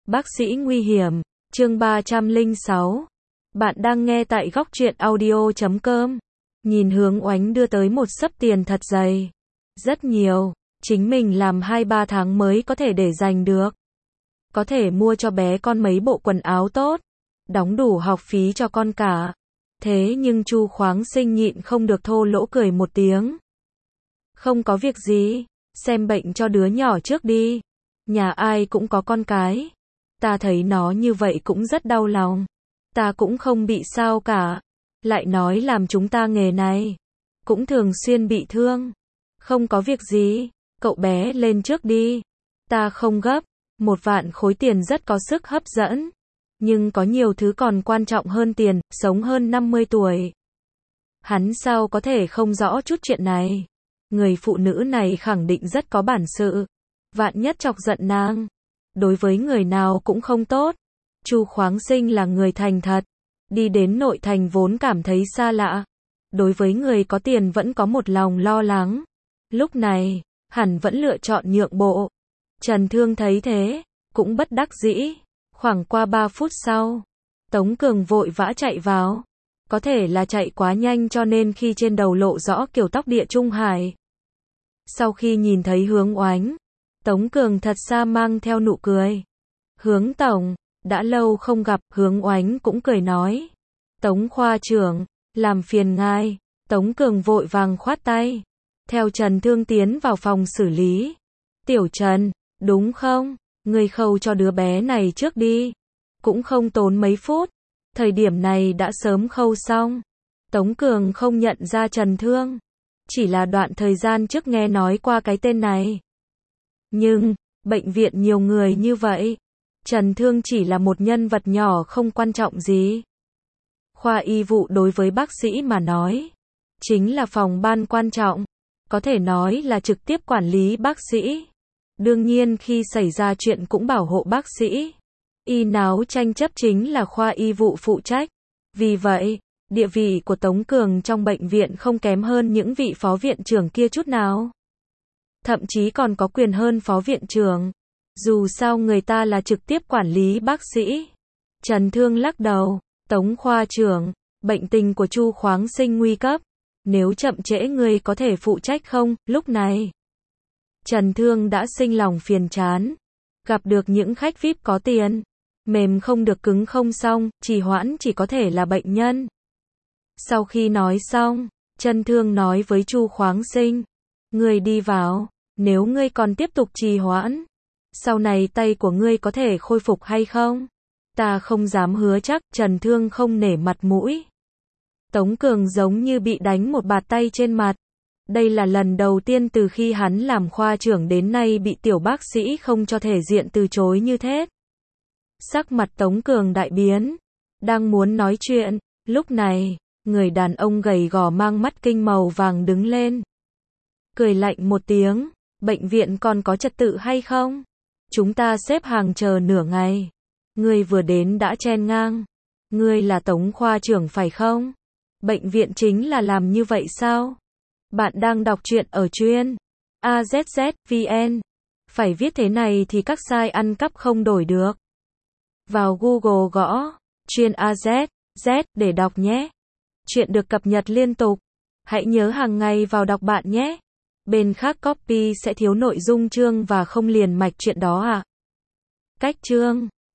Bác sĩ nguy hiểm, chương 306. Bạn đang nghe tại góc truyện audio.com. Nhìn Hướng Oánh đưa tới một xấp tiền thật dày. Rất nhiều, chính mình làm 2-3 tháng mới có thể để dành được. Có thể mua cho bé con mấy bộ quần áo tốt, đóng đủ học phí cho con cả. Thế nhưng Chu Khoáng Sinh nhịn không được thô lỗ cười một tiếng. Không có việc gì, xem bệnh cho đứa nhỏ trước đi. Nhà ai cũng có con cái. Ta thấy nó như vậy cũng rất đau lòng. Ta cũng không bị sao cả. Lại nói làm chúng ta nghề này cũng thường xuyên bị thương. Không có việc gì, cậu bé lên trước đi. Ta không gấp. 1.000.000 khối tiền rất có sức hấp dẫn. Nhưng có nhiều thứ còn quan trọng hơn tiền, sống hơn 50 tuổi. Hắn sao có thể không rõ chút chuyện này. Người phụ nữ này khẳng định rất có bản sự. Vạn nhất chọc giận nàng, đối với người nào cũng không tốt. Chu Khoáng Sinh là người thành thật, đi đến nội thành vốn cảm thấy xa lạ. Đối với người có tiền vẫn có một lòng lo lắng. Lúc này, hẳn vẫn lựa chọn nhượng bộ. Trần Thương thấy thế, cũng bất đắc dĩ. Khoảng qua 3 phút sau, Tống Cường vội vã chạy vào. Có thể là chạy quá nhanh cho nên khi trên đầu lộ rõ kiểu tóc Địa Trung Hải. Sau khi nhìn thấy Hướng Oánh, Tống Cường thật xa mang theo nụ cười. Hướng tổng, đã lâu không gặp. Hướng Oánh cũng cười nói. Tống khoa trưởng, làm phiền ngài. Tống Cường vội vàng khoát tay. Theo Trần Thương tiến vào phòng xử lý. Tiểu Trần, đúng không? Người khâu cho đứa bé này trước đi. Cũng không tốn mấy phút. Thời điểm này đã sớm khâu xong. Tống Cường không nhận ra Trần Thương. Chỉ là đoạn thời gian trước nghe nói qua cái tên này. Nhưng, bệnh viện nhiều người như vậy. Trần Thương chỉ là một nhân vật nhỏ không quan trọng gì. Khoa y vụ đối với bác sĩ mà nói, chính là phòng ban quan trọng. Có thể nói là trực tiếp quản lý bác sĩ. Đương nhiên khi xảy ra chuyện cũng bảo hộ bác sĩ. Y náo tranh chấp chính là khoa y vụ phụ trách. Vì vậy, địa vị của Tống Cường trong bệnh viện không kém hơn những vị phó viện trưởng kia chút nào. Thậm chí còn có quyền hơn phó viện trưởng. Dù sao người ta là trực tiếp quản lý bác sĩ. Trần Thương lắc đầu. Tống khoa trưởng, bệnh tình của Chu Khoáng Sinh nguy cấp. Nếu chậm trễ người có thể phụ trách không? Lúc này, Trần Thương đã sinh lòng phiền chán. Gặp được những khách VIP có tiền. Mềm không được cứng không xong, trì hoãn chỉ có thể là bệnh nhân. Sau khi nói xong, Trần Thương nói với Chu Khoáng Sinh. Ngươi đi vào, nếu ngươi còn tiếp tục trì hoãn, sau này tay của ngươi có thể khôi phục hay không? Ta không dám hứa chắc. Trần Thương không nể mặt mũi. Tống Cường giống như bị đánh một bạt tay trên mặt. Đây là lần đầu tiên từ khi hắn làm khoa trưởng đến nay bị tiểu bác sĩ không cho thể diện từ chối như thế. Sắc mặt Tống Cường đại biến. Đang muốn nói chuyện, lúc này, người đàn ông gầy gò mang mắt kinh màu vàng đứng lên. Cười lạnh một tiếng. Bệnh viện còn có trật tự hay không? Chúng ta xếp hàng chờ nửa ngày. Ngươi vừa đến đã chen ngang. Ngươi là Tống khoa trưởng phải không? Bệnh viện chính là làm như vậy sao? Bạn đang đọc truyện ở truyện AZZ.vn. Phải viết thế này thì các site ăn cắp không đổi được. Vào Google gõ truyện AZZ để đọc nhé. Truyện được cập nhật liên tục. Hãy nhớ hàng ngày vào đọc bạn nhé. Bên khác copy sẽ thiếu nội dung chương và không liền mạch chuyện đó ạ. Cách chương